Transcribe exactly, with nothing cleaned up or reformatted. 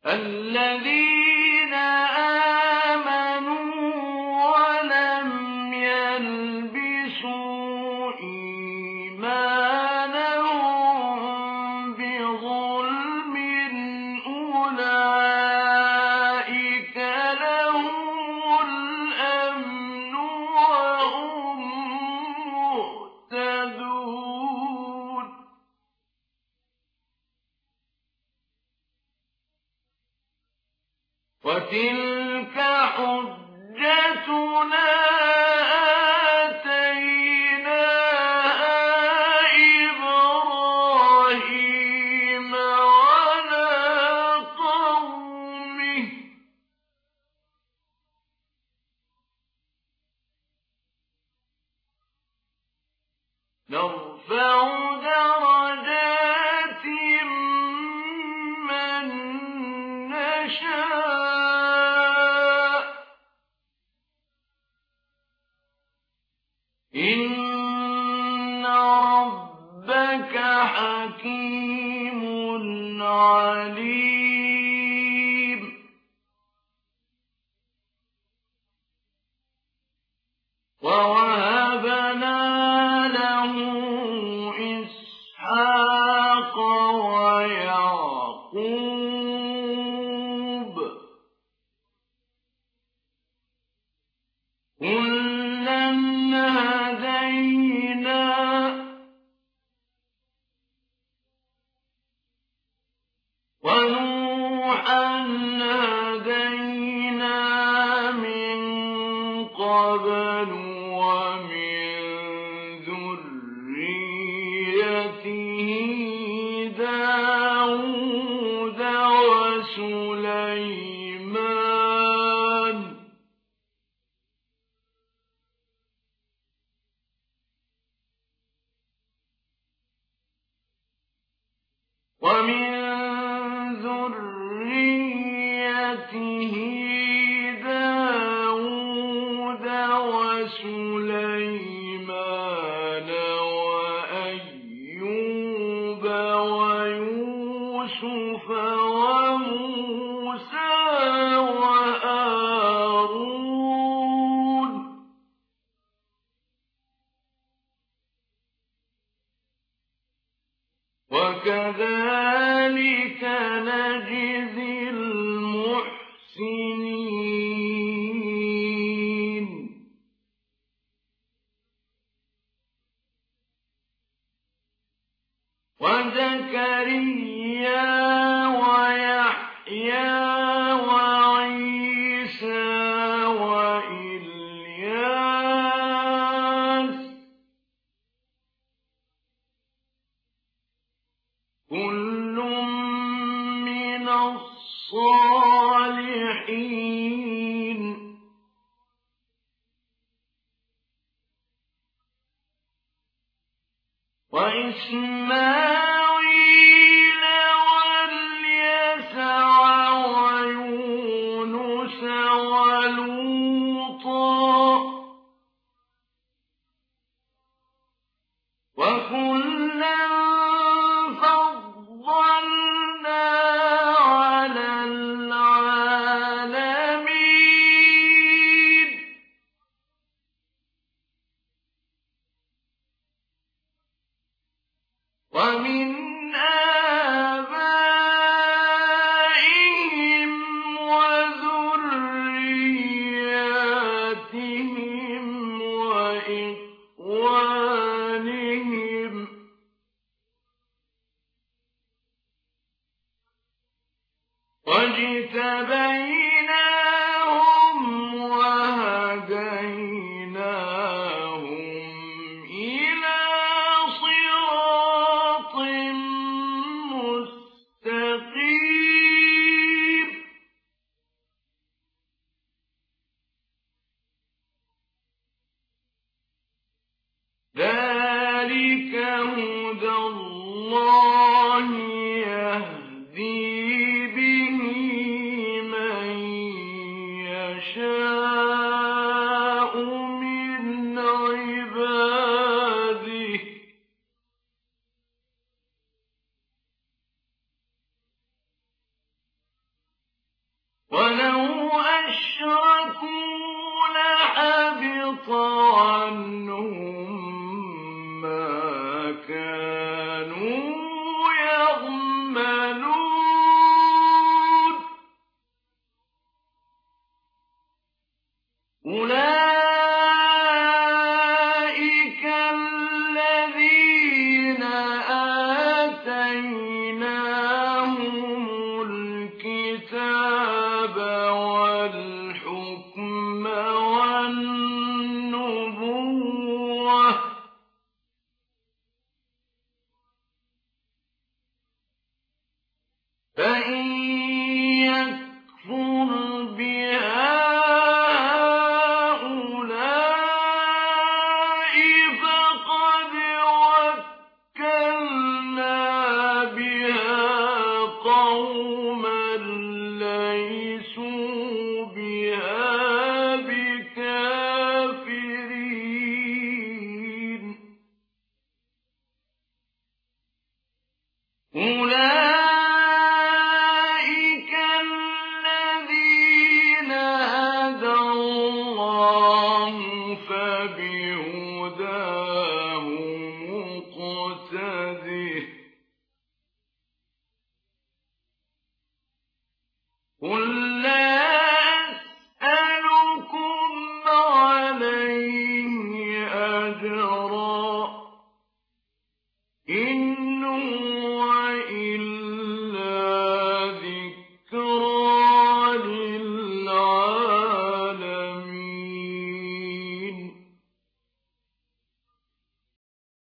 الذين آمنوا ولم يلبسوا إيمانهم بظلم أولئك لهم الأمن وهم مهتدون. وتلك حجتنا آتيناها إبراهيم على قومه نرفع درجات من نشاء إن ربك حكيم عليم. ووهبنا له إسحاق ويعقوب كلا هدينا ونوحا هدينا من قبل ومن ذريته داود وسليمان ومن ذريته داود وسليمان وأيوب ويوسف وموسى وهارون وكذلك نجزي المحسنين. وزكريا ويحيى وعيسى وإلياس كل من الصالحين. وإسماعيل واليسع ويونس ولوطا وكلا فضلنا على العالمين. ومن آبائهم وذرياتهم وإخوانهم واجتبيناهم وهديناهم إلى صراط مستقيم. ذلك هدى الله يهدي به من يشاء من عباده وَلَوْ أَشْرَكُوا لَحَبِطَ عَنْهُم مَّا كَانُوا يَعْمَلُونَ أُولَٰئِكَ الَّذِينَ آتَيْنَاهُمُ الْكِتَابَ وَالْحُكْمَ وَالنُّبُوَّةَ ۚ فَإِن يَكْفُرْ بِهَا هَٰؤُلَاءِ فَقَدْ وَكَّلْنَا بِهَا قَوْمًا لَّيْسُوا بِهَا بِكَافِرِينَ أُولَٰئِكَ الَّذِينَ هَدَى اللَّهُ فَبِهُدَاهُ مُقْتَدِهْ ۗ قُل لَّا أَسْأَلُكُمْ عَلَيْهِ أَجْرًا ۖ إِنْ هُوَ